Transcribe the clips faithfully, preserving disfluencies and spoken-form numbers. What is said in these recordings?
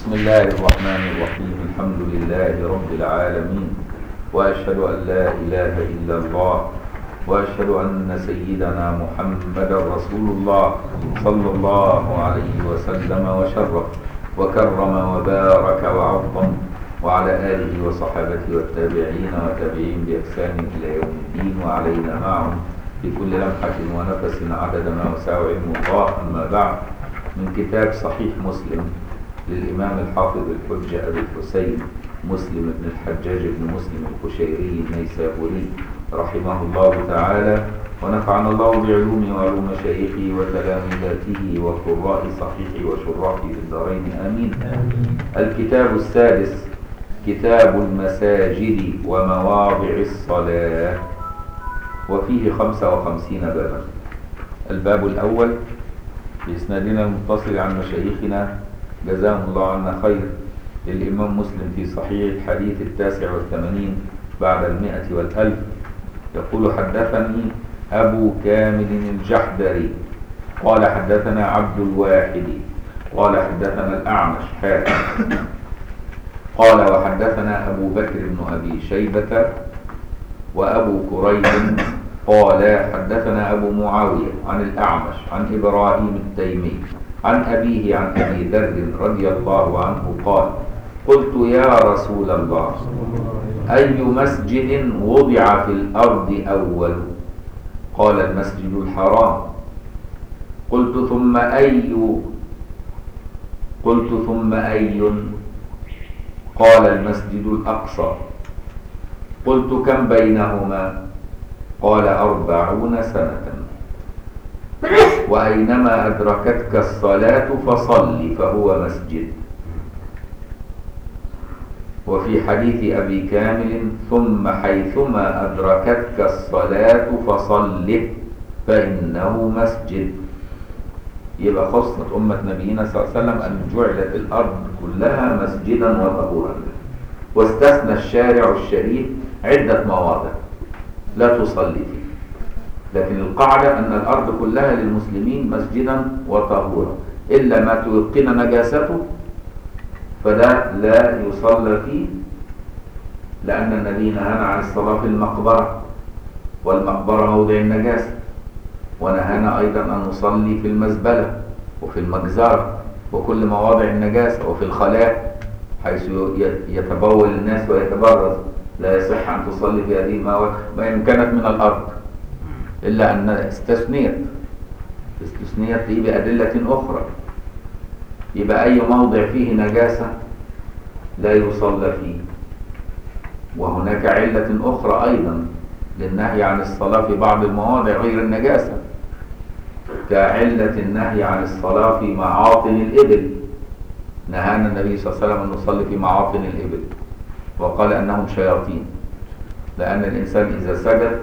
بسم الله الرحمن الرحيم. الحمد لله رب العالمين، وأشهد أن لا إله إلا الله، وأشهد أن سيدنا محمدا رسول الله صلى الله عليه وسلم وشرف وكرم وبارك وعظم، وعلى آله وصحابته والتابعين وتابعين بإحسان إلى يوم الدين، وعلينا معهم بكل لمحة ونفس عدد ما وسع علم الله. أما بعد، من كتاب صحيح مسلم للإمام الحافظ الحجة أبي الحسين مسلم بن الحجاج بن مسلم القشيري النيسابوري رحمه الله تعالى، ونفعنا الله بعلومه وعلوم مشايخه وتلامذته وقراء صحيحه وشراحه في الدارين آمين. الكتاب السادس كتاب المساجد ومواضع الصلاة، وفيه خمسة وخمسين بابا. الباب الأول بإسنادنا المتصل عن مشايخنا جزاهم الله عنا خير، للإمام مسلم في صحيح الحديث التاسع والثمانين بعد المئة والألف، يقول: حدثني أبو كامل الجحدري قال حدثنا عبد الواحد قال حدثنا الأعمش حاتم قال وحدثنا أبو بكر بن أبي شيبة وأبو كريب قال حدثنا أبو معاوية عن الأعمش عن إبراهيم التيمي عن أبيه عن أبي ذر رضي الله عنه قال: قلت يا رسول الله، أي مسجد وضع في الأرض أول؟ قال: المسجد الحرام. قلت ثم أي قلت ثم أي قال: المسجد الأقصى. قلت كم بينهما؟ قال: أربعون سنة. وأينما أدركتك الصلاة فصل فهو مسجد. وفي حديث أبي كامل: ثم حيثما أدركتك الصلاة فصل فإنه مسجد. يبقى خصت أمة نبينا صلى الله عليه وسلم أن جعلت الأرض كلها مسجدا وطهورا، واستثنى الشارع الشريف عدة مواضع لا تصلي فيه، لكن القاعدة أن الأرض كلها للمسلمين مسجدا وطهورا، إلا ما توقن نجاسته فده لا يصلى فيه، لأن النبي نهانا عن الصلاة في المقبرة، والمقبرة موضع النجاسة، ونهانا أيضا أن نصلي في المزبلة وفي المجزرة وكل مواضع النجاسة، وفي الخلاء حيث يتبول الناس ويتبرز، لا يصح أن تصلي في هذه المواضع وإن كانت من الأرض، إلا أن استثنيت استثنيت لي بأدلة أخرى. يبقى أي موضع فيه نجاسة لا يصلى فيه. وهناك علة أخرى أيضا للنهي عن الصلاة في بعض المواضع غير النجاسة، كعلة النهي عن الصلاة في معاطن الإبل. نهانا النبي صلى الله عليه وسلم أن نصلي في معاطن الإبل، وقال أنهم شياطين، لأن الإنسان إذا سجد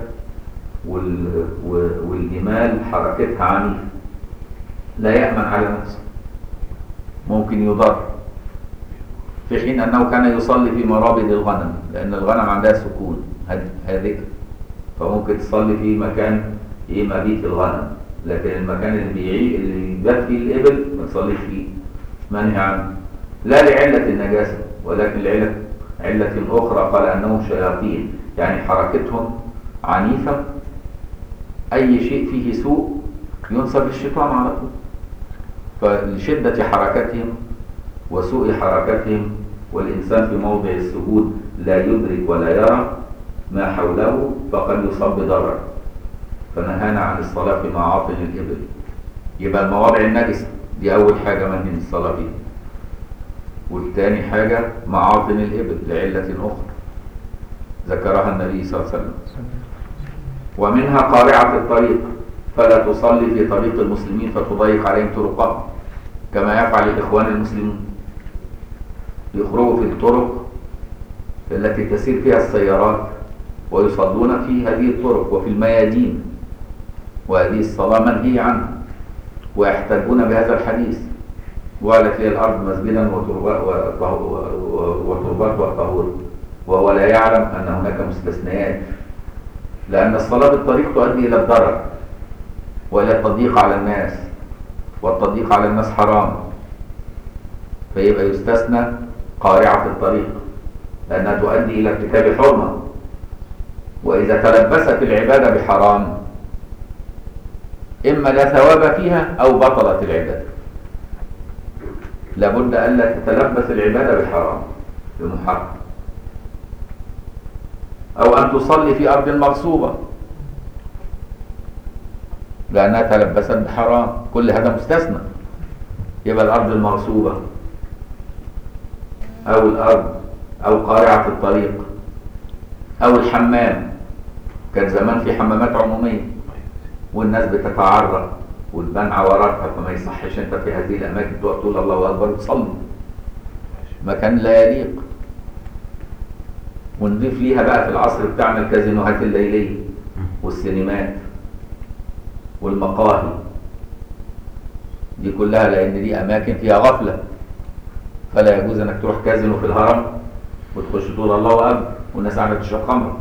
والجمال حركتها عنيفة لا يأمن على نفسه، ممكن يضر، في حين أنه كان يصلي في مرابض الغنم، لأن الغنم عندها سكون هادئة، فممكن تصلي في مكان إيه مبيت الغنم، لكن المكان اللي بيعي اللي يبات فيه الإبل ما تصليش فيه، منهي عنه، لا لعلة النجاسة ولكن لعلة علة أخرى، قال أنهم شياطين، يعني حركتهم عنيفة، أي شيء فيه سوء ينسب للشيطان على طول، فلشدة حركتهم وسوء حركتهم، والإنسان في موضع السجود لا يدرك ولا يرى ما حوله فقد يصاب بضرر، فنهانا عن الصلاة في معاطن الإبل. يبقى المواضع النجسة دي أول حاجة منهي الصلاة فيها، والتاني حاجة معاطن الإبل لعلة أخرى ذكرها النبي صلى الله عليه وسلم. ومنها قارعة الطريق، فلا تصلي في طريق المسلمين فتضيق عليهم طرقهم، كما يفعل الإخوان المسلمون، يخرجوا في الطرق التي تسير فيها السيارات ويصلون في هذه الطرق وفي الميادين، وهذه الصلاة منهي عنها، ويحتجون بهذا الحديث: وقالت لي الأرض مسجدا وتربات وطهور، وهو لا يعلم أن هناك مستثنيات، لأن الصلاة بالطريق تؤدي إلى الضرر وإلى التضييق على الناس، والتضييق على الناس حرام، فيبقى يستثنى قارعة الطريق لأنها تؤدي إلى ارتكاب حرمة. وإذا تلبست العبادة بحرام إما لا ثواب فيها أو بطلت العبادة. لابد ألا تتلبس العبادة بحرام بمحرم، أو أن تصلي في أرض مغصوبة لأنها تلبست بحرام، كل هذا مستثنى. يبقى الأرض المغصوبة أو الأرض أو قارعة الطريق أو الحمام. كان زمان في حمامات عمومية والناس بتتعرى وتبان عوراتها، فما يصحش أنت في هذه الأماكن تقول الله أكبر وتصلي، مكان لا يليق. ونضيف ليها بقى في العصر بتاعنا الكازينوهات الليلية والسينمات والمقاهي دي كلها، لأن دي أماكن فيها غفلة، فلا يجوز أنك تروح كازينو في الهرم وتخش تقول الله أكبر والناس قاعدة تشرب خمر،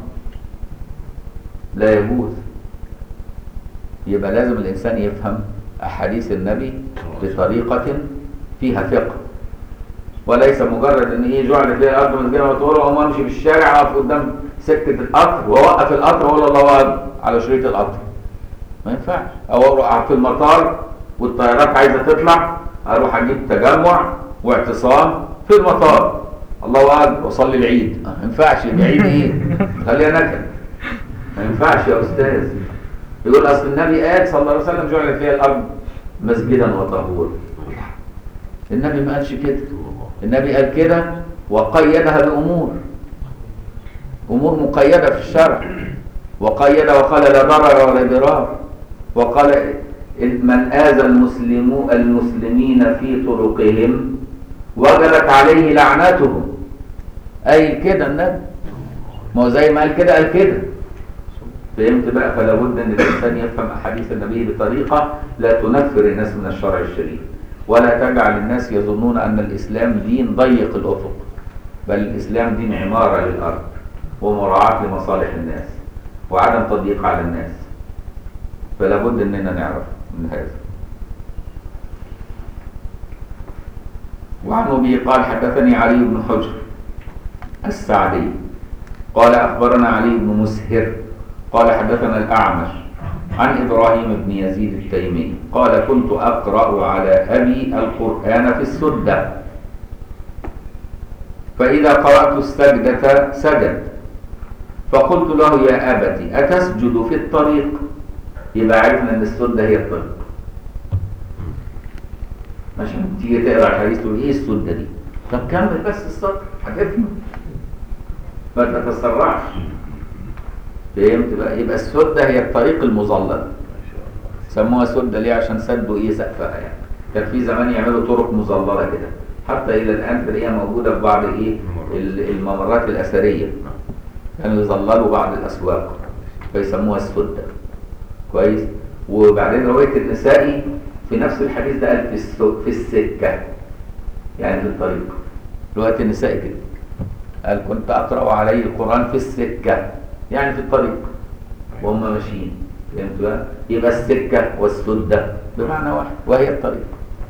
لا يجوز. يبقى لازم الإنسان يفهم أحاديث النبي بطريقة فيها فقه، وليس مجرد ان ايه جعل فيها الارض مسجدا وطهورا وما امشي في الشارع اقف قدام سكه القطر واوقف القطر واقول الله اكبر على شريط القطر، ما ينفعش. او اروح في المطار والطيارات عايزه تطلع اروح اجيب تجمع واعتصام في المطار الله اكبر واصلي العيد، ما ينفعش. العيد ايه؟ خليها نكد، ما ينفعش يا استاذ. يقول اصل النبي قال صلى الله عليه وسلم جعل فيها الارض مسجدا وطهورا. النبي ما قالش كده، النبي قال كده وقيدها بأمور أمور مقيدة في الشرع، وقيد وقال لا ضرر ولا ضرار، وقال من آذى المسلمو المسلمين في طرقهم وجبت عليه لعنتهم. أي كده النبي، ما هو زي ما قال كده قال كده. فهمت بقى؟ فلا بد ان الانسان يفهم احاديث النبي بطريقه لا تنفر الناس من الشرع الشريف، ولا تجعل الناس يظنون أن الإسلام دين ضيق الأفق، بل الإسلام دين عمارة للأرض ومراعاة لمصالح الناس وعدم تضييق على الناس. فلا بد أننا نعرف من هذا. وعن أبي قال حدثني علي بن حجر السعدي قال أخبرنا علي بن مسهر قال حدثنا الأعمش عن إبراهيم بن يزيد التيمي قال كنت أقرأ على أبي القرآن في السدة، فإذا قرأت السجدة سجد، فقلت له يا أبت أتسجد في الطريق؟ يبقى عرفنا أن السدة هي الطريق. عشان تيجي تقرأ الحديث تقول إيه السدة دي؟ طب كمل بس السطر هتفهم، ما تتسرعش. فهمت بقى؟ يبقى السدة هي الطريق المظلل. سموها سدة ليه؟ عشان سدوا ايه سقفها يعني. كان في زمان يعملوا طرق مظللة كده، حتى الى الان تلاقيها موجودة في بعض ايه الممرات الاثرية، كانوا يظللوا بعض الاسواق فيسموها السدة. كويس. وبعدين رواية النسائي في نفس الحديث ده قال في في السكة، يعني في الطريق. رواية النسائي كده قال كنت اقرأ عليه القرآن في السكة، يعني في الطريق وهم ماشيين. فهمت بقى؟ يبقى السكة والسدة بمعنى واحد وهي الطريق.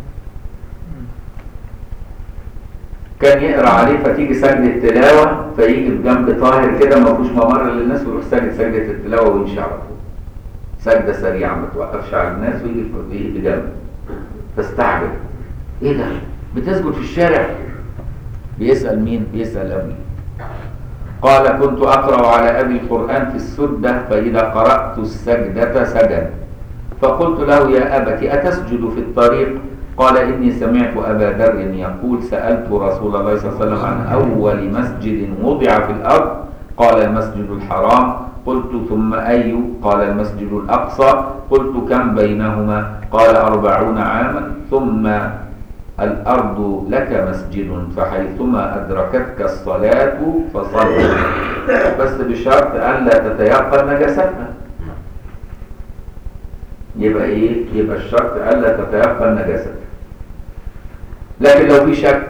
كان يقرأ عليه فتيجي سجدة تلاوة فيجي في جنب طاهر كده ما فيهوش ممر للناس ويروح ساجد سجدة التلاوة ويمشي على طول. سجدة سريعة ما توقفش على الناس ويجي في جنب. فاستعجب، ايه ده؟ بتسجد في الشارع؟ بيسأل مين؟ بيسأل أبي. قال كنت أقرأ على أبي القرآن في السدة، فإذا قرأت السجدة سجد، فقلت له يا أبت أتسجد في الطريق؟ قال إني سمعت أبا ذر يقول سألت رسول الله صلى الله عليه وسلم عن أول مسجد وضع في الأرض، قال المسجد الحرام. قلت ثم أي؟ قال المسجد الأقصى. قلت كم بينهما؟ قال أربعون عاما. ثم الأرض لك مسجد فحيثما أدركتك الصلاة فصل، بس بشرط أن لا تتيقن نجاستها. يبقى إيه؟ يبقى الشرط أن لا تتيقن نجاستها. لكن لو في شك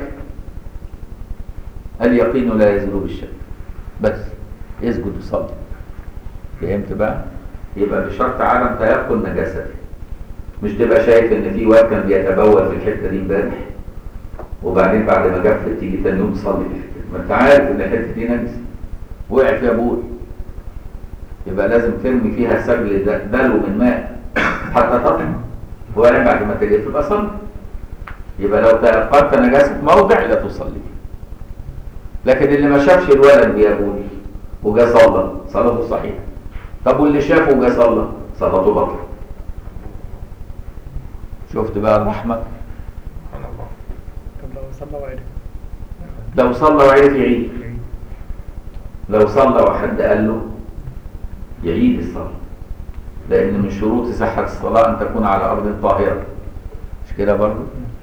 اليقين لا يزول بالشك، بس اسجد وصلي. فهمت بقى؟ يبقى بشرط عدم تيقن نجاستها. مش تبقى شايف ان في واد كان بيتبول في الحته دي امبارح وبعدين بعد ما جفت تيجي تاني يوم تصلي في الحته، ما انت عارف ان الحته دي نجس وقع فيها بول، يبقى لازم ترمي فيها سجل دلو من ماء حتى تطهر، وبعدين بعد ما تجف تبقى صلي. يبقى لو تيقنت نجاسه موضع لا تصلي فيه. لكن اللي ما شافش الولد بيبول وجا صلى صلاته صحيحه. طب واللي شافه وجا صلى صلاته باطله. شفت بقى الرحمه؟ طب لو صلى وعرف لو صلى وعرف يعيد. لو صلى وحد قال له يعيد الصلاه، لان من شروط صحه الصلاه ان تكون على ارض طاهره، مش كده برضه؟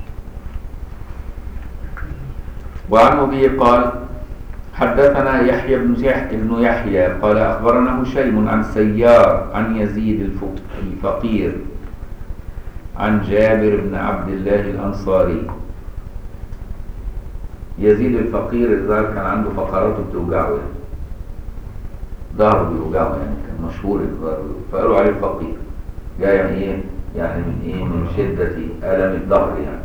وعن أبي قال حدثنا يحيى بن بن يحيى قال أخبرنا هشيم عن سيار عن يزيد الفقير عن جابر بن عبد الله الأنصاري. يزيد الفقير الظاهر كان عنده فقراته بتوجعه يعني، ظهره بيوجعه يعني، كان مشهور الظهر، فقالوا عليه الفقير، جاي يعني ايه؟ يعني من ايه؟ من شدة ألم الظهر يعني.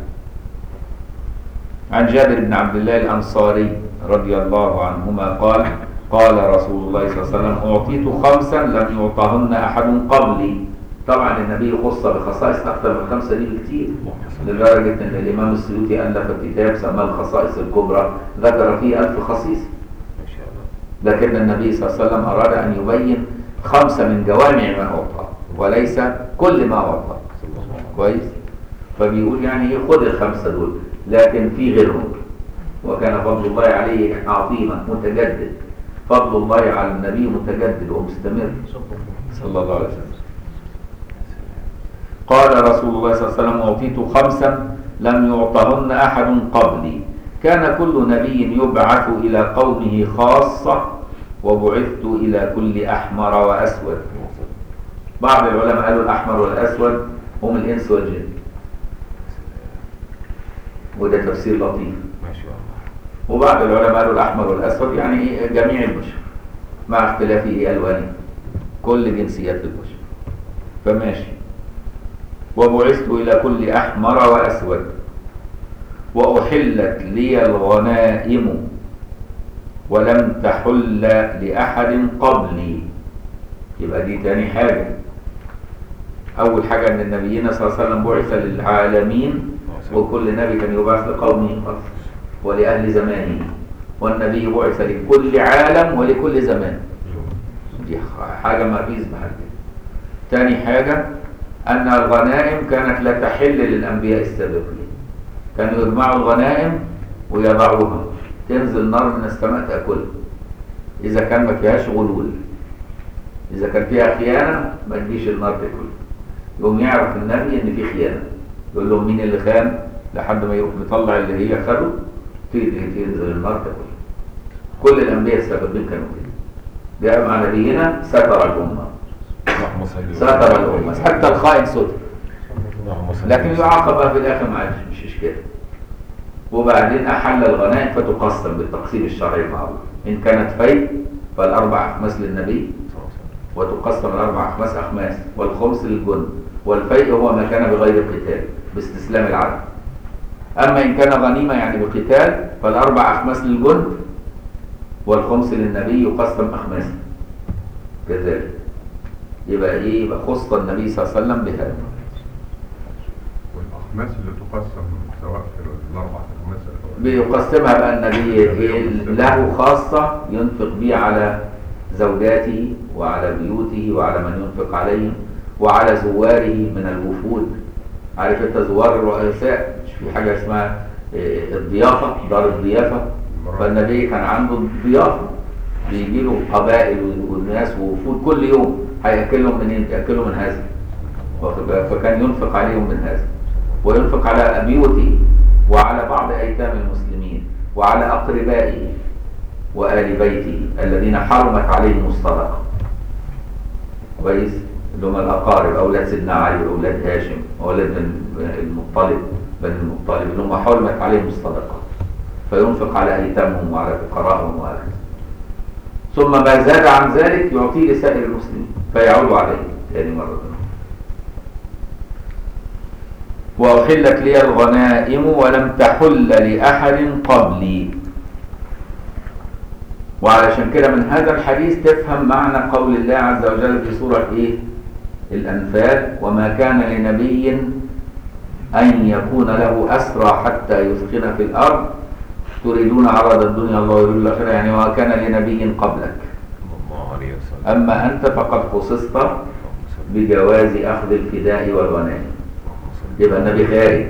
عن جابر بن عبد الله الأنصاري رضي الله عنهما قال قال رسول الله صلى الله عليه وسلم أعطيت خمسا لم يعطهن أحد قبلي. طبعا النبي خص بخصائص أكثر من خمسة دي بكتير، لدرجة أن الإمام السيوطي ألف كتاب سماه الخصائص الكبرى ذكر فيه ألف خصيص. لكن النبي صلى الله عليه وسلم أراد أن يبين خمسة من جوامع ما أعطى وليس كل ما أعطى. كويس؟ فبيقول يعني ايه خد الخمسة دول، لكن في غيرهم. وكان فضل الله عليه عظيما متجدد، فضل الله على النبي متجدد ومستمر صلى الله عليه وسلم. قال رسول الله صلى الله عليه وسلم أعطيت خمسا لم يعطهن أحد قبلي، كان كل نبي يبعث إلى قومه خاصة وبعثت إلى كل أحمر وأسود. بعض العلماء قالوا الأحمر والأسود هم الإنس والجن، وده تفسير لطيف ما شاء الله. وبعض العلماء قالوا الأحمر والأسود يعني جميع البشر مع اختلاف ألوانهم، كل جنسيات البشر، فماشي. وبعثت إلى كل أحمر وأسود وأحلت لي الغنائم ولم تحل لأحد قبلي. يبقى دي تاني حاجة. أول حاجة أن النبيين صلى الله عليه وسلم بعث للعالمين، وكل نبي كان يبعث لقومه ولأهل زمانه، والنبي بعث لكل عالم ولكل زمان. دي حاجة ما فيش بحاجة. تاني حاجة أن الغنائم كانت لا تحل للأنبياء السابقين، كانوا يجمعوا الغنائم ويضعوها، تنزل نار من السماء تأكلها إذا كان ما فيهاش غلول. إذا كان فيها خيانة ما تجيش النار تأكلها. يوم يعرف النبي إن في خيانة، يقول لهم مين اللي خان، لحد ما يروح مطلع اللي هي خده تنزل النار تأكلها. كل الأنبياء السابقين كانوا كده. جاء مع نبينا ستر الأمة، ستر الأمة حتى الخائن ستر، لكن يعاقب في الآخر معلش مش إشكال. وبعدين أحل الغنائم فتقسم بالتقسيم الشرعي المعروف، إن كانت فيء فالأربع أخماس للنبي، وتقسم الأربع أخماس أخماس، والخمس للجند، والفيء هو ما كان بغير قتال باستسلام العدل. أما إن كان غنيمة يعني بقتال فالأربع أخماس للجند والخمس للنبي يقسم أخماس كذلك. يبقى إيه؟ يبقى خص النبي صلى الله عليه وسلم بهذا. والأخماس اللي تقسم سواء في الأربع أخماس بيقسمها بقى النبي له خاصة ينفق بيه على زوجاته وعلى بيوته وعلى من ينفق عليهم وعلى زواره من الوفود. عارف انت زوار الرؤساء مش في حاجة اسمها الضيافة، دار الضيافة، فالنبي كان عنده ضيافة بيجي له قبائل والناس ووفود كل يوم، هيأكلهم منين؟ يأكلهم من هذا، فكان ينفق عليهم من هذا، وينفق على بيوته وعلى بعض أيتام المسلمين وعلى أقربائه وآل بيته الذين حرمت عليهم الصدقة. كويس؟ اللي هم الأقارب، أولاد سيدنا علي وأولاد هاشم وأولاد المطلب بن المطلب اللي هم حرمت عليهم الصدقة، فينفق على أيتامهم وعلى فقراءهم وهكذا. ثم ما زاد عن ذلك يعطيه لسائر المسلمين فيعود عليه ثاني مرة. وأحلت لي الغنائم ولم تحل لأحد قبلي. وعلشان كده من هذا الحديث تفهم معنى قول الله عز وجل في سورة إيه؟ الأنفال: وما كان لنبي أن يكون له أسرى حتى يثخن في الأرض تريدون عرض الدنيا الله يريد الآخرة، يعني وما كان لنبي قبلك أما أنت فقد خصصت بجواز أخذ الفداء والغنائم. يبقى النبي خارج.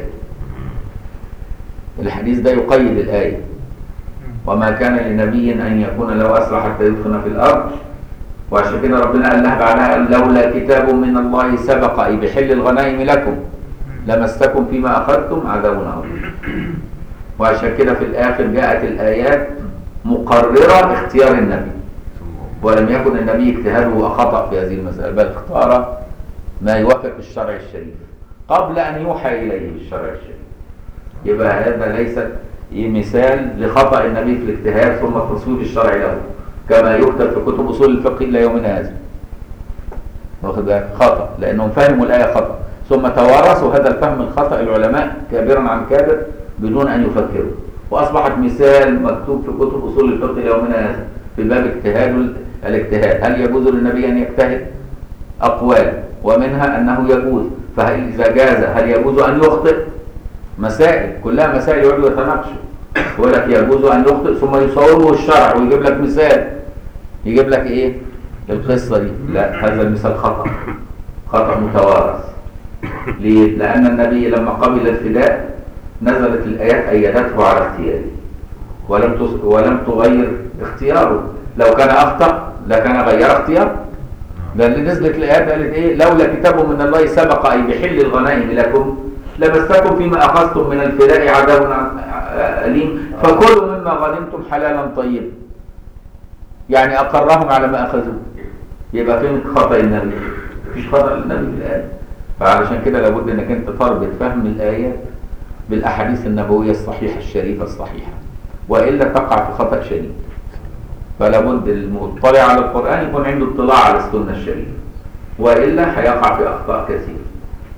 الحديث ده يقيد الآية: وما كان لنبي أن يكون له أسرى حتى يثخن في الأرض. وعشان كده ربنا قال لها بعدها: قال لولا كتاب من الله سبق أي بحل الغنائم لكم لمستكم فيما أخذتم عذاب عظيم. وعشان كده في الآخر جاءت الآيات مقررة اختيار النبي، ولم يكن النبي اجتهاده خطأ في هذه المسألة، بل اختار ما يوافق الشرع الشريف قبل أن يوحى إليه بالشرع الشريف. يبقى هذا ليس مثال لخطأ النبي في الاجتهاد ثم التصويب الشرعي له كما يكتب في كتب أصول الفقه إلى يومنا هذا. واخد بالك؟ خطأ، لأنهم فهموا الآية خطأ ثم توارثوا هذا الفهم الخطأ العلماء كابرا عن كابر بدون أن يفكروا، وأصبحت مثال مكتوب في كتب أصول الفقه إلى يومنا هذا في باب اجتهاد الاجتهاد. هل يجوز للنبي أن يجتهد؟ أقوال، ومنها أنه يجوز. فهل إذا جاز هل يجوز أن يخطئ؟ مسائل كلها مسائل يقعدوا يتناقشوا. يقول لك يجوز أن يخطئ ثم يصوره الشرع ويجيب لك مثال، يجيب لك إيه؟ القصة دي. لا، هذا المثال خطأ، خطأ متوارث. ليه؟ لأن النبي لما قبل الفداء نزلت الآيات أيدته على اختياره ولم ولم تغير اختياره. لو كان أخطأ لكان غير اختياره، لأن نزلت الآيات قالت إيه؟ لولا كتاب من الله سبق أي بحل الغنائم لكم لمستكم فيما أخذتم من الفداء عذاب أليم فكلوا مما غنمتم حلالا طيبا. يعني أقرهم على ما أخذوه. يبقى فين خطأ النبي؟ مفيش خطأ للنبي في الآية. فعلشان كده لابد انك انت تربط فهم الآيات بالأحاديث النبوية الصحيحة الشريفة الصحيحة، وإلا تقع في خطأ شديد. فلابد المطلع على القرآن يكون عنده اطلاع على السنة الشريفة، وإلا هيقع في أخطاء كثيرة.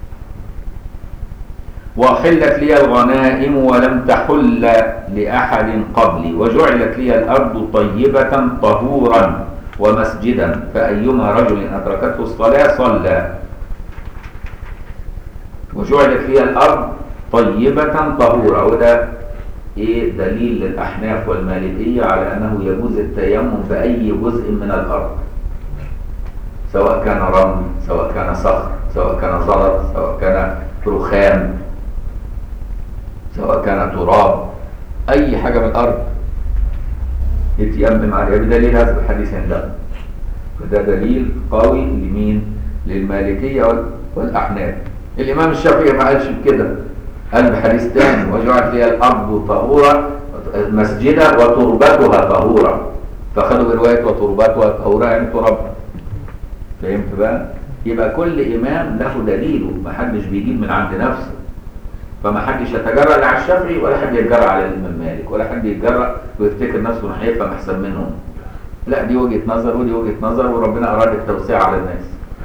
وحلت لي الغنائم ولم تحل لأحد قبلي وجعلت لي الأرض طيبة طهورا ومسجدا فأيما رجل أدركته الصلاة صلى. وجعلت لي الأرض طيبة طهورا، وده إيه دليل للأحناف والمالكية على أنه يجوز التيمم بأي جزء من الأرض، سواء كان رمل، سواء كان صخر، سواء كان زلط، سواء كان رخام، سواء كان تراب، أي حاجة من الأرض يتيمم عليها بدليل هذا الحديث عندنا. فده دليل قوي لمين؟ للمالكية والأحناف. الإمام الشافعي ما قالش بكده، قال بحديث تاني: وجعلت لي الأرض طهورا مسجدا وتربتها طهورا. فخدوا برواية وتربتها طهورا يعني تربها. فهمت بقى؟ يبقى كل إمام له دليله، ما حدش بيجيب من عند نفسه. فما حدش يتجرأ على الشافعي ولا حد يتجرأ على الإمام مالك، ولا حد يتجرأ ويفتكر نفسه انه هيفهم أحسن منهم. لا، دي وجهة نظر ودي وجهة نظر، وربنا أراد التوسيع على الناس.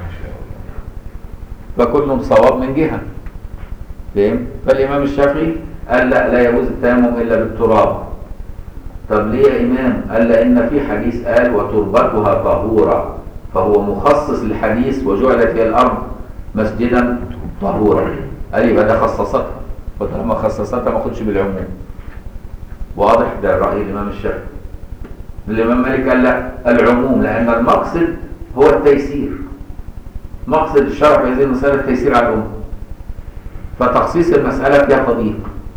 فكلهم صواب من جهة. فهم؟ فالإمام الشافعي قال لا لا يجوز التيمم إلا بالتراب. طب ليه يا إمام؟ قال لأن في حديث قال وتربتها طهورا، فهو مخصص للحديث وجعلت هي الأرض مسجدا طهورا. قال يبقى ده خصصتها، فطالما خصصتها ما خدش بالعموم. واضح؟ ده رأي الإمام الشافعي. الإمام مالك قال لا، العموم، لأن المقصد هو التيسير. مقصد الشرع في هذه المسألة التيسير على الأمة، فتخصيص المسألة فيها تضييق.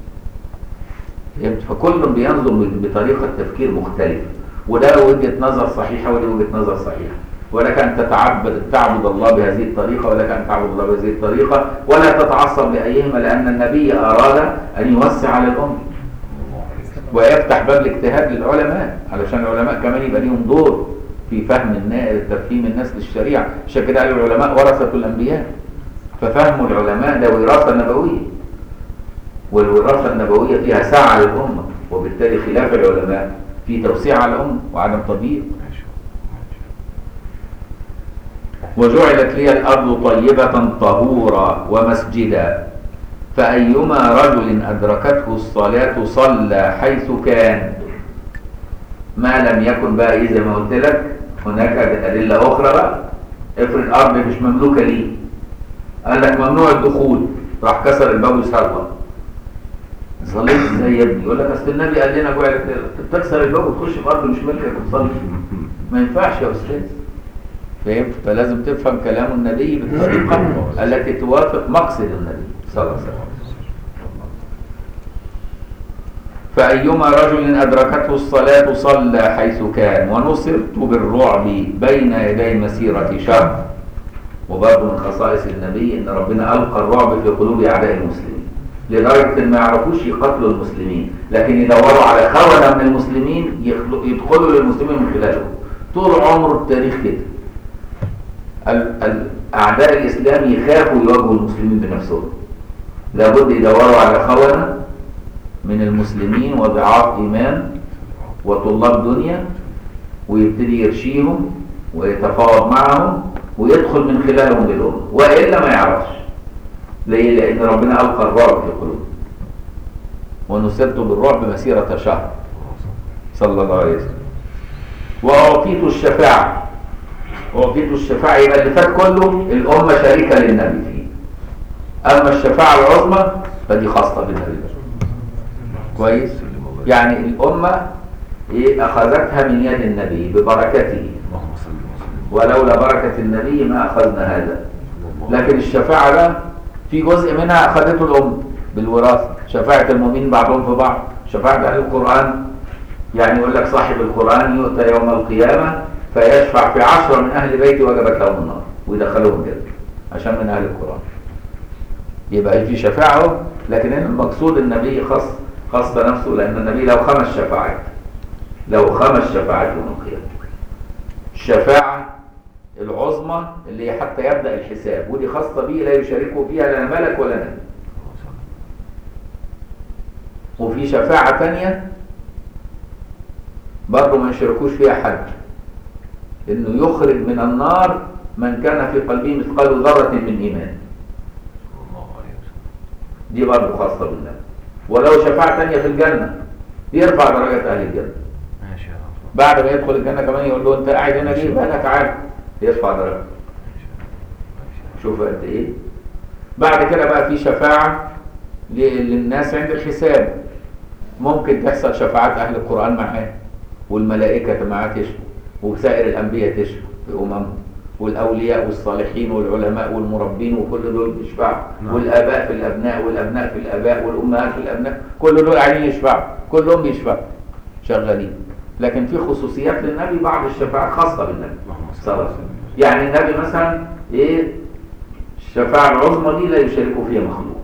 فكل بينظر بطريقة تفكير مختلفة، وده وجهة نظر صحيحة وده وجهة نظر صحيحة. ولك أن تتعبد تعبد الله بهذه الطريقة ولك أن تعبد الله بهذه الطريقة، ولا تتعصب لأيهما، لأن النبي أراد أن يوسع على الأمة ويفتح باب الاجتهاد للعلماء، علشان العلماء كمان يبقى ليهم دور في فهم الناس، تفهيم الناس للشريعة. عشان كده قالوا العلماء ورثة الأنبياء، ففهم العلماء ده وراثة نبوية، والوراثة النبوية فيها سعة للأمة، وبالتالي خلاف العلماء في توسيع على الأمة وعدم تضييق. وجعلت لي الأرض طيبة طهورا ومسجدا. فأيما رجل أدركته الصلاة صلى حيث كان، ما لم يكن بقى إيه زي ما قلت لك، هناك أدلة أخرى بقى. افرض أرض مش مملوكة ليه، قال لك ممنوع الدخول، راح كسر الباب ويصلى. صليت ازاي يا ابني؟ يقول لك اصل النبي قال لنا جوع تكسر الباب وتخش في ارض مش ملكك وتصلي. ما ينفعش يا استاذ، فهمت؟ فلازم تفهم كلام النبي بالطريقه التي توافق مقصد النبي صلى الله عليه وسلم. فأيما رجل أدركته الصلاة صلى حيث كان ونصرت بالرعب بين يدي مسيرة شهر. وبرضه من خصائص النبي ان ربنا ألقى الرعب في قلوب أعداء المسلمين لدرجة ان ما يعرفوش يقتلوا المسلمين، لكن يدوروا على خونة من المسلمين يدخلوا للمسلمين من خلالهم. طول عمر التاريخ كده، أعداء الإسلام يخافوا يواجهوا المسلمين بنفسهم، لابد يدوروا على خونة من المسلمين وضعاف إيمان وطلاب دنيا، ويبتدي يرشيهم ويتفاوض معهم ويدخل من خلالهم للأمة، وإلا ما يعرفش. ليه؟ لأن ربنا ألقى الرعب في قلوبهم. ونصرت بالرعب مسيرة شهر صلى الله عليه وسلم. وأعطيت الشفاعة. أعطيت الشفاعة يبقى اللي فات كله الأمة شريكة للنبي فيه. أما الشفاعة العظمى فدي خاصة بالنبي. كويس؟ يعني الأمة إيه أخذتها من يد النبي ببركته، ولولا بركة النبي ما أخذنا هذا. لكن الشفاعة ده في جزء منها أخذته الأمة بالوراثة، شفاعة المؤمنين بعضهم في بعض، شفاعة أهل القرآن. يعني يقول لك صاحب القرآن يؤتى يوم القيامة فيشفع في عشرة من أهل بيتي وجبت لهم النار ويدخلوهم كده عشان من أهل القرآن. يبقى في شفاعة، لكن هنا المقصود النبي خاص خاص نفسه، لأن النبي له خمس شفاعات، له خمس شفاعات يوم القيامة. الشفاعة العظمى اللي هي حتى يبدأ الحساب، ودي خاصة به لا يشاركه فيها لا ملك ولا نبي. وفي شفاعة تانية برضه ما يشاركوش فيها حد، انه يخرج من النار من كان في قلبه مثقال ذرة من ايمان. دي برضه خاصة بالله. ولو شفاعة تانية في الجنة يرفع درجة اهل الجنة. بعد ما يدخل الجنة كمان يقول له انت قاعد هنا ليه؟ بقى تعال، يرفع درجة. شوف قد ايه. بعد كده بقى في شفاعة للناس عند الحساب. ممكن تحصل شفاعات اهل القرآن معاه، والملائكة معاه تشفع، وسائر الانبياء تشفع في اممهم، والاولياء والصالحين والعلماء والمربين وكل دول بيشفعوا، والاباء في الابناء والابناء في الاباء والامهات في الابناء، كل دول قاعدين يشفعوا، كلهم بيشفعوا شغالين. لكن في خصوصيات للنبي، بعض الشفاعات خاصة بالنبي صلى الله عليه وسلم. يعني النبي مثلا ايه الشفاعة العظمى دي لا يشاركوا فيها مخلوق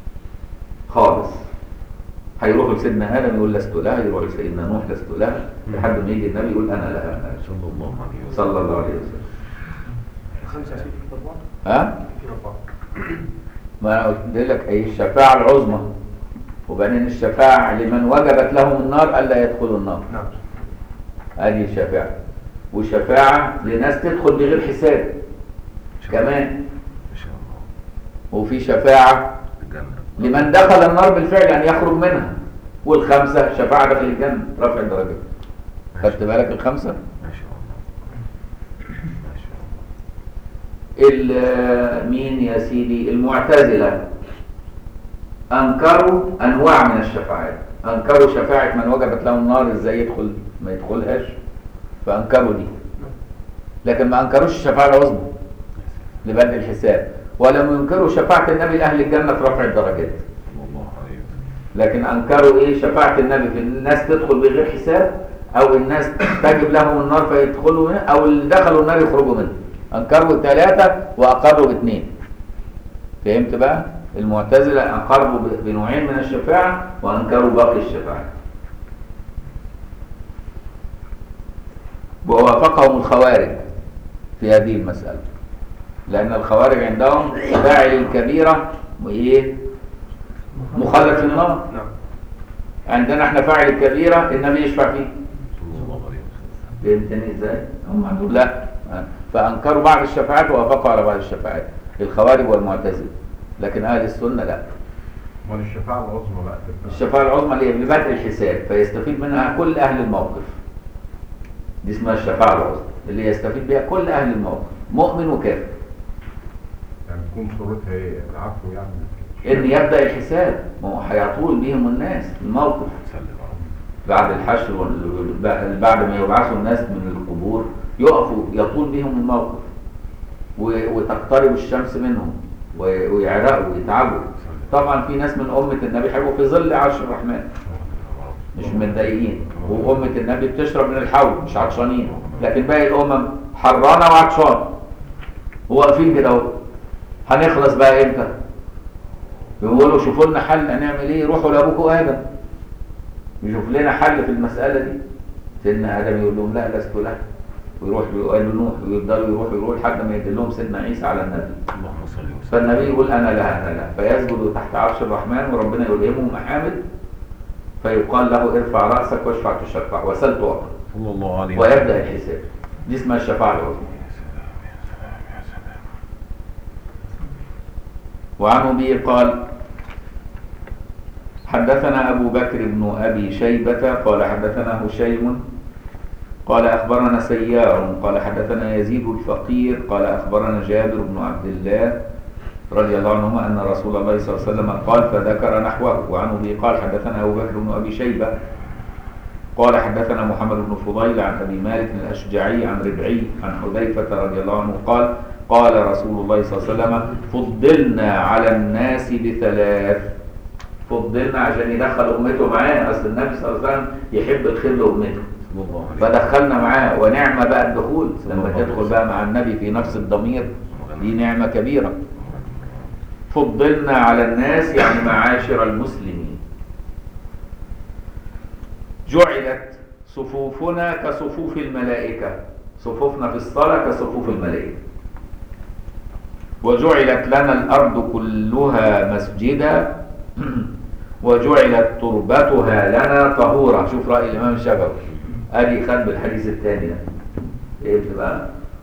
خالص. هيروح لسيدنا آدم يقول لست لها، يروح لسيدنا نوح لست لها، لحد ما يجي النبي يقول انا لها صلى الله عليه وسلم صلى الله عليه وسلم. خمسة في أربعة؟ ها؟ في أربعة. ما انا قلت لك ايه الشفاعة العظمى، وبعدين الشفاعة لمن وجبت لهم النار الا يدخلوا النار. نعم. هذه الشفاعة. وشفاعة لناس تدخل بغير حساب كمان إن شاء الله. وفي شفاعة لمن دخل النار بالفعل أن يخرج منها. والخمسة شفاعة داخل الجنة رفع الدرجات. خدت بالك الخمسة؟ ما شاء الله ما شاء الله. مين يا سيدي؟ المعتزلة أنكروا أنواع من الشفاعات. أنكروا شفاعة من وجبت له النار إزاي يدخل ما يدخلهاش، فأنكروا دي. لكن ما أنكروش الشفاعة العظمى لبدء الحساب، ولم ينكروا شفاعة النبي لأهل الجنة في رفع الدرجات. لكن أنكروا إيه؟ شفاعة النبي في الناس تدخل بغير حساب، أو الناس تجب لهم النار فيدخلوا منها، أو اللي دخلوا النار يخرجوا منها. أنكروا ثلاثة وأقروا باثنين. فهمت بقى؟ المعتزلة أقروا بنوعين من الشفاعة وأنكروا باقي الشفاعة. ووافقهم الخوارج في هذه المسألة، لأن الخوارج عندهم فاعل الكبيرة وإيه؟ مخلد في النار. عندنا احنا فاعل الكبيرة النبي يشفع فيه. فهمتني ازاي؟ هم عندهم لا، فأنكروا بعض الشفاعات ووافقوا على بعض الشفاعات، الخوارج والمعتزلة. لكن أهل السنة لا، امال الشفاعه العظمى بقى تبقى الشفاعة العظمى اللي هي ببدء الحساب فيستفيد منها كل أهل الموقف. دي اسمها الشفاعة العظمى اللي يستفيد بها كل أهل الموقف مؤمن وكافر. يعني تكون صورتها ايه؟ العفو يعني. إن يبدأ الحساب، ما هو هيطول بهم الناس الموقف بعد الحشر وال- بعد ما يبعثوا الناس من القبور يقفوا يطول بهم الموقف و- وتقترب الشمس منهم و- ويعرقوا ويتعبوا. طبعا في ناس من أمة النبي هيبقوا في ظل عرش الرحمن مش متضايقين، وأمة النبي بتشرب من الحوض مش عطشانين، لكن باقي الأمم حرانة وعطشانة وواقفين كده اهو. هنخلص بقى امتى؟ بيقولوا شوفوا لنا حل هنعمل ايه؟ روحوا لابوكم ادم يشوف لنا حل في المساله دي. سيدنا ادم يقول لهم لا لست له، ويروح يقول نوح ويفضلوا يروحوا يروحوا لحد ما يدلهم سيدنا عيسى على النبي. اللهم صل وسلم. فالنبي يقول انا لا انا لا، فيسجد تحت عرش الرحمن وربنا يلهمه محامد فيقال له ارفع راسك واشفع تشفع وسل تعطى صلى الله عليه وسلم. ويبدا الحساب. دي اسمها الشفاعه العظمى. وعنه به قال حدثنا أبو بكر بن أبي شيبة قال حدثنا هشيم قال أخبرنا سيار قال حدثنا يزيد الفقير قال أخبرنا جابر بن عبد الله رضي الله عنهما أن رسول الله صلى الله عليه وسلم قال فذكر نحوه. وعنه به قال حدثنا أبو بكر بن أبي شيبة قال حدثنا محمد بن فضيل عن أبي مالك الأشجعي عن ربعي عن حذيفة رضي الله عنه قال قال رسول الله صلى الله عليه وسلم فضلنا على الناس بثلاث. فضلنا عشان يدخل أمته معاه، أصل النبي صلى الله عليه وسلم يحب الخير لأمته صلى الله عليه وسلم. فدخلنا معاه، ونعمة بقى الدخول لما تدخل بقى مع النبي في نفس الضمير دي نعمة كبيرة. فضلنا على الناس يعني معاشر المسلمين. جعلت صفوفنا كصفوف الملائكة، صفوفنا في الصلاة كصفوف الملائكة. وجعلت لنا الأرض كلها مسجدا وجعلت تربتها لنا طهورا. شوف رأي الإمام الشافعي أدي خد بالحديث الثاني ده إيه بقى؟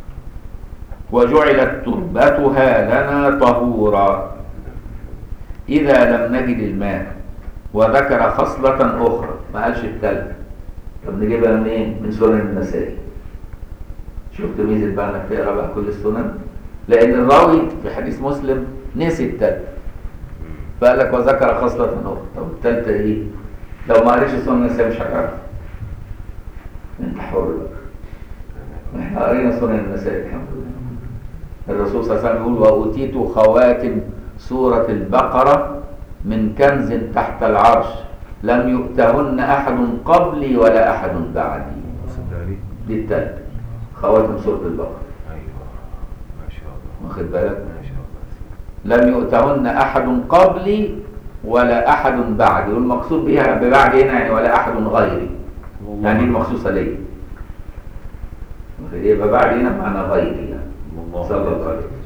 وجعلت تربتها لنا طهورا إذا لم نجد الماء. وذكر خصلة أخرى ما قالش التلج. طب نجيبها منين؟ من سنن النسائي. شفت ميزة بقى انك تقرا بقى كل السنن؟ لأن الراوي في حديث مسلم نسي التالتة فقال لك وذكر خصلة أخرى. طب التالتة إيه؟ لو ما قريش السنن النسائي مش هتعرف. أنت حر بقى. إحنا قرينا سنن النسائي الحمد لله. الرسول صلى الله عليه وسلم يقول وأوتيت خواتم سورة البقرة من كنز تحت العرش لم يؤتهن أحد قبلي ولا أحد بعدي. دي التالتة خواتم سورة البقرة. واخد بالك؟ لم يؤتهن أحد قبلي ولا أحد بعدي، والمقصود بها ببعد هنا يعني ولا أحد غيري، يعني دي المخصوصة لي. يبقى بعد هنا معنى غيري يعني. صلى الله عليه وسلم.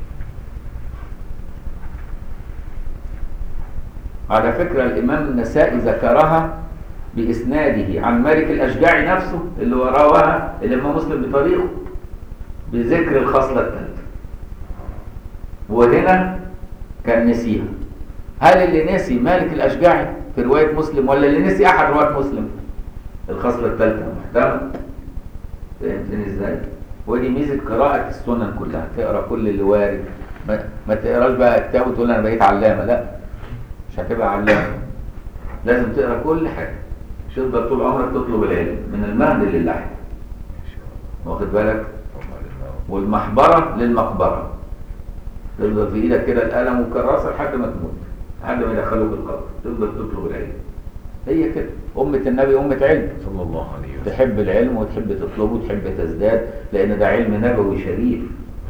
على فكرة الإمام النسائي ذكرها بإسناده عن مالك الأشجعي نفسه اللي وراها الإمام مسلم بطريقه بذكر الخصلة الثالثة، وهنا كان نسيها. هل اللي نسي مالك الأشجعي في رواية مسلم ولا اللي نسي أحد رواية مسلم؟ الخصلة الثالثة محتمل. فهمتني إزاي؟ ودي ميزة قراءة السنن كلها، تقرأ كل اللي وارد، ما, ما تقراش بقى كتاب وتقول أنا بقيت علامة، لا مش هتبقى علامة. لازم تقرأ كل حاجة، مش تفضل طول عمرك تطلب العلم من المهد للحد. واخد بالك؟ والمحبرة للمقبرة، تفضل في ايدك كده القلم والكراسة لحد ما تموت، لحد ما يدخلوك القبر تفضل تطلب العلم. هي كده أمة النبي أمة علم صلى الله عليه وسلم. تحب العلم وتحب تطلبه وتحب تزداد، لأن ده علم نبوي شريف.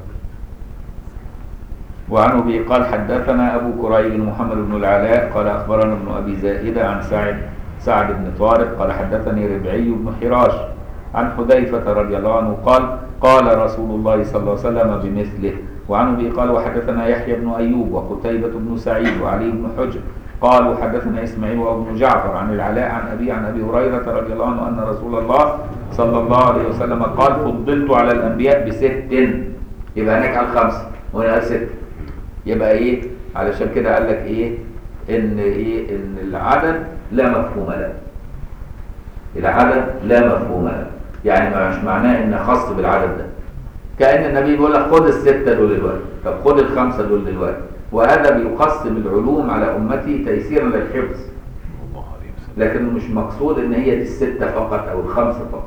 وعنه به قال حدثنا أبو كريب محمد بن العلاء قال أخبرنا ابن أبي زائدة عن سعد سعد بن طارق قال حدثني ربعي بن حراش عن حذيفة رضي الله عنه قال قال رسول الله صلى الله عليه وسلم بمثله. وعنه به قال وحدثنا يحيى بن أيوب وقتيبة بن سعيد وعلي بن حجر قالوا حدثنا إسماعيل وابن جعفر عن العلاء عن أبي عن أبي هريرة رضي الله عنه أن رسول الله صلى الله عليه وسلم قال فضلت على الأنبياء بست. يبقى هناك قال خمسة وهنا قال ست، يبقى إيه؟ علشان كده قال لك إيه؟ ان ايه ان العدد لا مفهوم له. العدد لا مفهوم له، يعني مش معناه ان خاص بالعدد ده. كأن النبي بيقول لك خد الستة دول دلوقتي، طب خد الخمسة دول دلوقتي، وهذا بيقسم العلوم على امتي تيسيرا للحفظ، لكن مش مقصود ان هي دي الستة فقط او الخمسة فقط.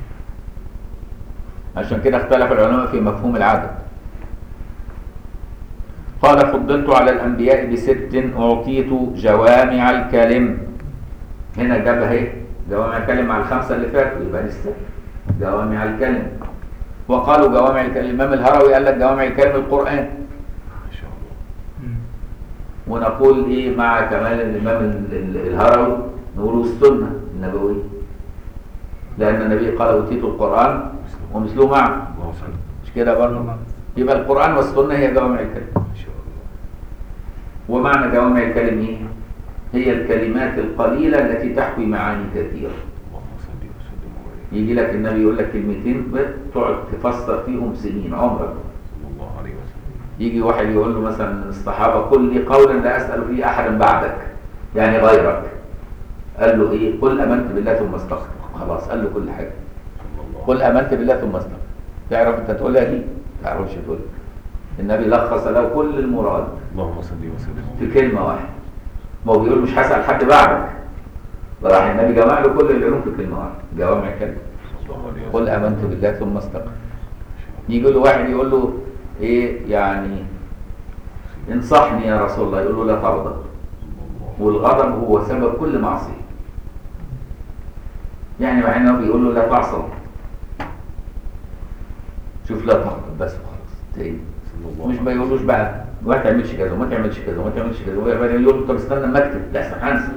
عشان كده اختلف العلماء في مفهوم العدد. قال فضلت على الانبياء بست اعطيت جوامع الكلم. هنا جاب اهي جوامع الكلم مع الخمسة اللي فاتوا، يبقى دي الست جوامع الكلم. وقالوا جوامع الكلم، الامام الهروي قال لك جوامع الكلم القرآن. ما شاء الله. ونقول ايه مع كمال الامام الهروي نقول السنة النبوية، لان النبي قال اوتيت القرآن ومثله معه، مش كده برضه؟ يبقى القرآن والسنة هي جوامع الكلم. ما شاء الله. ومعنى جوامع الكلم ايه؟ هي الكلمات القليلة التي تحوي معاني كثيرة. يجي لك النبي يقول لك كلمتين تقعد تفسر فيهم سنين عمرك. صلى الله عليه وسلم. يجي واحد يقول له مثلا من الصحابة قل لي قولا لا أسأل فيه أحدا بعدك، يعني غيرك. قال له ايه؟ قل آمنت بالله ثم استغفر. خلاص قال له كل حاجة. قل آمنت بالله ثم استغفر. تعرف انت تقولها دي؟ ما تعرفش تقولها. النبي لخص له كل المراد اللهم صل وسلم في كلمة واحدة. ما هو بيقول مش هسأل حد بعدك، راح النبي جمع له كل العلوم في كلمة واحدة، جوامع كلمة. قل آمنت بالله ثم استغفر. يجي له واحد يقول له ايه يعني انصحني يا رسول الله، يقول له لا تغضب، والغضب هو سبب كل معصية. يعني مع انه بيقول له لا تعصب، شوف لا تغضب بس وخلاص تاني. مش ما يقولوش بقى ما تعملش كذا وما تعملش كذا وما تعملش كذا، وبعدين يقول له طب استنى اما اكتب لحسن هنسى.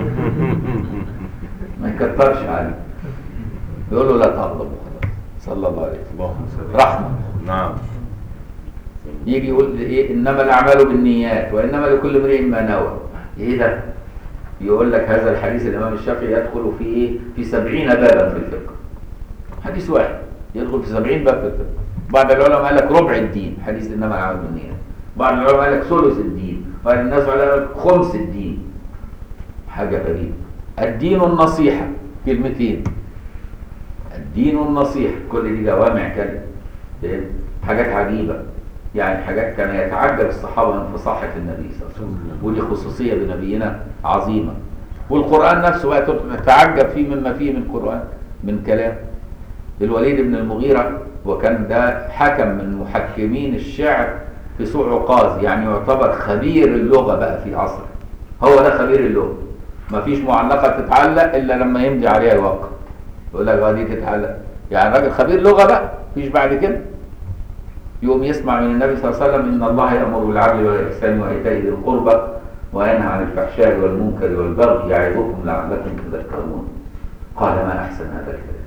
ما يكترش عليه، يقول له لا تغضب وخلاص. صلى الله عليه وسلم. اللهم صل. رحمة. نعم. يجي يقول ايه انما الاعمال بالنيات وانما لكل امرئ ما نوى. ايه ده؟ يقول لك هذا الحديث الامام الشافعي يدخل في ايه؟ في سبعين بابا في الفقه. حديث واحد يدخل في سبعين باب في الفقه. بعض العلماء قال لك ربع الدين حديث انما الاعمال بالنيات. بعض العلماء قال لك ثلث الدين، بعض الناس قال لك خمس الدين. حاجه غريبه. الدين النصيحه كلمتين. الدين النصيحه كل دي جوامع كلمه. حاجات عجيبه، يعني حاجات كان يتعجب الصحابه من فصاحه النبي صلى الله عليه وسلم، ودي خصوصيه بنبينا عظيمه. والقران نفسه بقى تتعجب فيه مما فيه من قران من كلام. الوليد بن المغيرة وكان ده حكم من محكمين الشعر في سوق عكاظ، يعني يعتبر خبير اللغة بقى في عصره. هو ده خبير اللغة، ما فيش معلقة تتعلق إلا لما يمضي عليها الوقت يقول لك دي تتعلق، يعني راجل خبير لغة بقى مفيش بعد كده. يوم يسمع من النبي صلى الله عليه وسلم إن الله يأمر بالعدل والإحسان وإيتاء ذي القربى وينهى عن الفحشاء والمنكر والبغي يعظكم لعلكم تذكرون. قال ما أحسن هذا الكلام،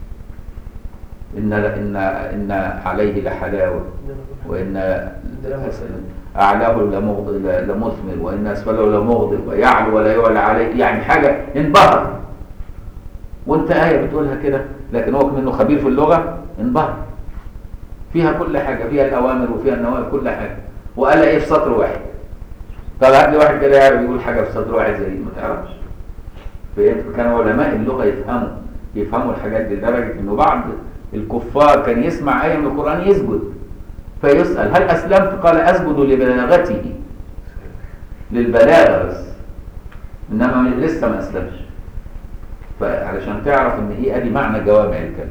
إن إن إن عليه لحلاوة وإن أعلاه لمثمر وإن أسفله لمغضب ويعلو ولا يعلى عليه، يعني حاجة انبهر. وأنت آية بتقولها كده، لكن هو منه خبير في اللغة انبهر. فيها كل حاجة، فيها الأوامر وفيها النواهي كل حاجة. وقال إيه في سطر واحد. طب هات لي واحد كده يعرف يقول حاجة في سطر واحد زي دي، ما تعرفش. كان علماء اللغة يفهموا يفهموا الحاجات دي لدرجة إنه بعض الكفار كان يسمع آية من القرآن يسجد، فيسأل هل أسلمت؟ قال أسجد لبلاغته، للبلاغة بس، إنما لسه ما أسلمش. فعلشان تعرف إن إيه أدي معنى جوامع الكلم.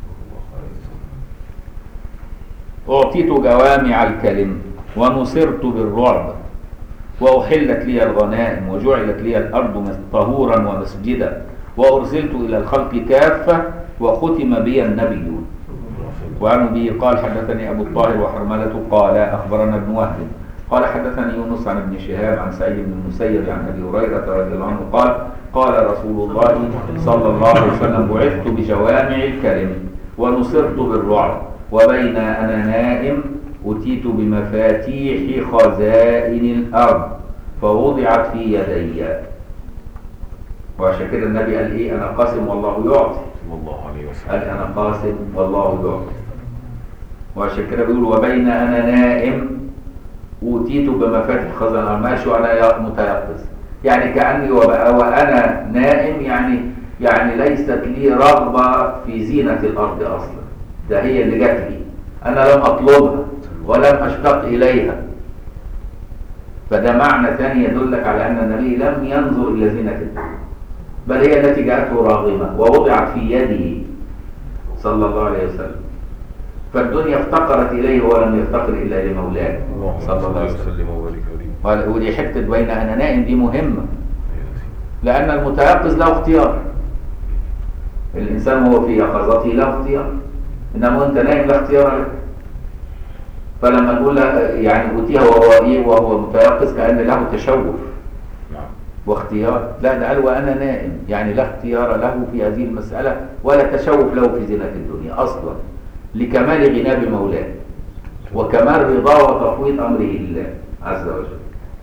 أعطيت جوامع الكلم ونصرت بالرعب وأحلت لي الغنائم وجعلت لي الأرض طهورا ومسجدا وأرسلت إلى الخلق كافة وختم بي النبيون. وعن به قال حدثني أبو الطاهر وحرملة قال أخبرنا ابن وهب قال حدثني يونس عن ابن شهاب عن سعيد بن المسيب عن أبي هريرة رضي الله عنه قال قال رسول الله صلى الله عليه وسلم بعثت بجوامع الكلم ونصرت بالرعب وبين أنا نائم أتيت بمفاتيح خزائن الأرض فوضعت في يدي. وعشان كده النبي قال إيه أنا قاسم والله يعطي. صلى الله عليه وسلم. قال أنا قاسم والله يعطي. وعشان كده بيقول وبين أنا نائم أوتيت بمفاتيح خزائن الأرض، ماشي وأنا متيقظ، يعني كأني وبقى وأنا نائم، يعني يعني ليست لي رغبة في زينة الأرض أصلا، ده هي اللي جات لي، أنا لم أطلبها ولم أشتاق إليها. فده معنى ثاني يدلك على أن النبي لم ينظر إلى زينة الدنيا، بل هي التي جاءته راغمة ووضعت في يده صلى الله عليه وسلم. فالدنيا افتقرت إليه ولم يفتقر إلا لمولاه صلى الله عليه وسلم. وبارك ودي حتة بين أنا نائم دي مهمة، لأن المتيقظ له اختيار. الإنسان وهو في يقظته له اختيار، إنما أنت نائم لا اختيار لك. فلما نقول يعني أوتيها وهو إيه وهو متيقظ كأن له تشوف واختيار، لا ده قال وأنا نائم، يعني لا اختيار له في هذه المسألة ولا تشوف له في زينة الدنيا أصلا، لكمال غنى بمولاه وكمال رضا وتفويض أمره لله عز وجل.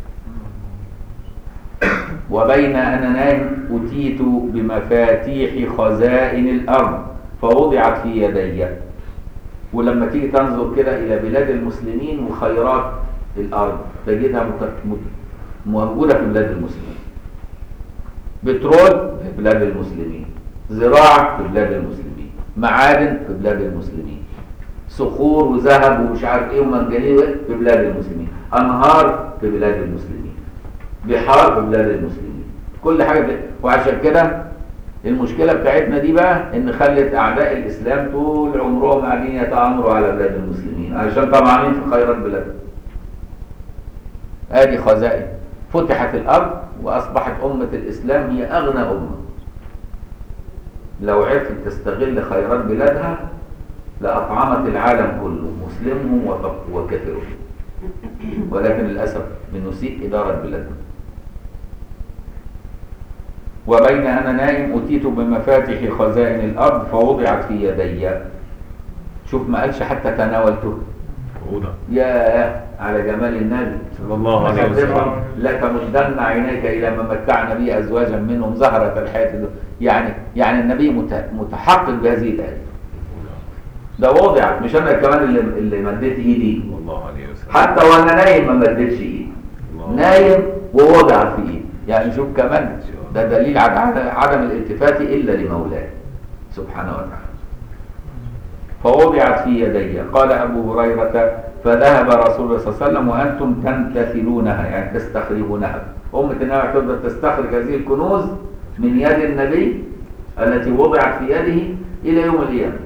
وبين أنا نائم أتيت بمفاتيح خزائن الأرض فوضعت في يدي. ولما تيجي تنظر كده إلى بلاد المسلمين وخيرات الأرض تجدها موجودة في بلاد المسلمين، بترول في بلاد المسلمين، زراعة في بلاد المسلمين، معادن في بلاد المسلمين، صخور وذهب ومش عارف ايه ومنجنيق في بلاد المسلمين، انهار في بلاد المسلمين، بحار في بلاد المسلمين، كل حاجه بلاد. وعشان كده المشكله بتاعتنا دي بقى ان خلت اعداء الاسلام طول عمرهم قاعدين يتآمروا على بلاد المسلمين عشان طمعانين في خيرات بلادهم. ادي خزائن فتحت الارض واصبحت امه الاسلام هي اغنى امه، لو عرفت تستغل خيرات بلادها لأطعمت العالم كله مسلمهم وكافرهم. ولكن للأسف بنسيء إدارة بلادنا. وبين أنا نائم أتيت بمفاتيح خزائن الأرض فوضعت في يدي. شوف ما قالش حتى تناولته. يا على جمال النبي صلى الله عليه وسلم. لك مدن عينيك إلى ما متعنا به أزواجا منهم زهرة الحياة الدنيا. يعني يعني النبي متحقق بهذه الآية. ده وضعت، مش انا كمان اللي اللي مديت ايدي الله عليه وسلم، حتى وانا نايم ما مديتش ايدي، نايم ووضعت في ايدي. يعني شوف كمان ده دليل على عدم الالتفات الا لمولاه سبحانه وتعالى. فوضعت في يدي. قال ابو هريره فذهب رسول الله صلى الله عليه وسلم وانتم تمتثلونها، يعني تستخرجونها. امه النبي تقدر تستخرج هذه الكنوز من يد النبي التي وضعت في يده الى يوم القيامه.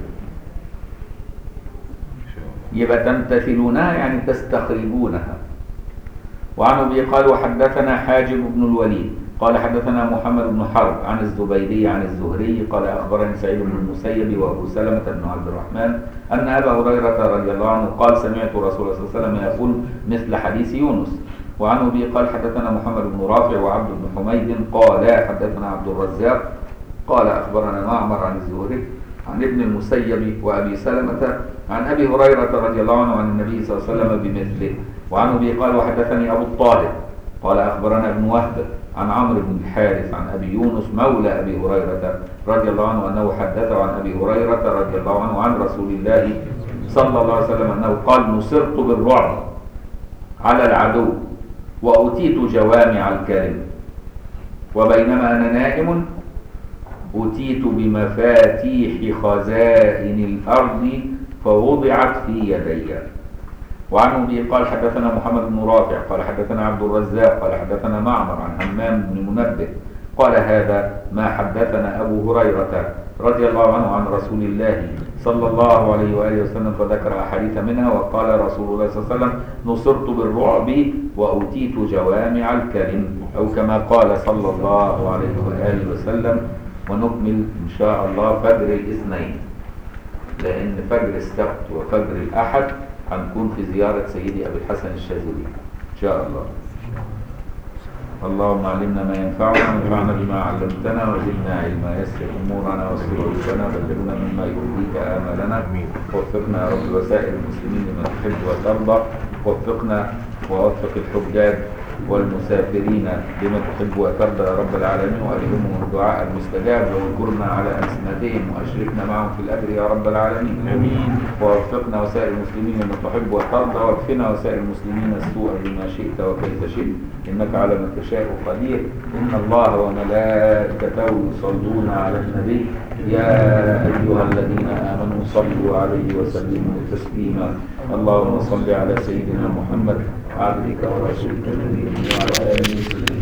يبقى تمتثلونها يعني تستخرجونها. وعن ابي قال وحدثنا حاجب بن الوليد قال حدثنا محمد بن حرب عن الزبيدي عن الزهري قال اخبرني سعيد بن المسيب وابو سلمة بن عبد الرحمن ان ابا هريرة رضي الله عنه قال سمعت رسول الله صلى الله عليه وسلم يقول مثل حديث يونس. وعن ابي قال حدثنا محمد بن رافع وعبد بن حميد قال حدثنا عبد الرزاق قال اخبرنا معمر عن الزهري عن ابن المسيب وابي سلمة عن ابي هريرة رضي الله عنه عن النبي صلى الله عليه وسلم بمثله. وعن ابي قال وحدثني ابو الطالب قال اخبرنا ابن وهب عن عمرو بن الحارث عن ابي يونس مولى ابي هريرة رضي الله عنه انه حدثه عن ابي هريرة رضي الله عنه عن رسول الله صلى الله عليه وسلم انه قال نصرت بالرعب على العدو واتيت جوامع الكلم وبينما انا نائم أتيت بمفاتيح خزائن الأرض فوضعت في يدي. وعن أبي قال حدثنا محمد بن رافع قال حدثنا عبد الرزاق قال حدثنا معمر عن همام بن منبه قال هذا ما حدثنا أبو هريرة رضي الله عنه عن رسول الله صلى الله عليه وآله وسلم فذكر أحاديث منها. وقال رسول الله صلى الله عليه وسلم نصرت بالرعب وأتيت جوامع الكلم، أو كما قال صلى الله عليه وآله وسلم. ونكمل إن شاء الله فجر الاثنين، لأن فجر السبت وفجر الأحد هنكون في زيارة سيدي أبي الحسن الشاذلي إن شاء الله. اللهم علمنا ما ينفعنا وانفعنا بما علمتنا وزدنا علما، يسر أمورنا واستر عيوبنا بلغنا مما يرضيك آمالنا، وفقنا يا رب وسائر المسلمين لما تحب وترضى، وفقنا ووفق الحجاج والمسافرين بما تحب وترضى يا رب العالمين، وألهمهم الدعاء المستجاب واذكرنا على ألسنتهم وأشركنا معهم في الأجر يا رب العالمين. آمين. ووفقنا وسائر المسلمين لما تحب وترضى، واكفنا وسائر المسلمين السوء بما شئت وكيف شئت، إنك على ما تشاء قدير. إن الله وملائكته يصلون على النبي يا أيها الذين آمنوا صلوا عليه وسلموا تسليما. اللهم صل على سيدنا محمد عبدك ورسولك النبي وعلى آله وصحبه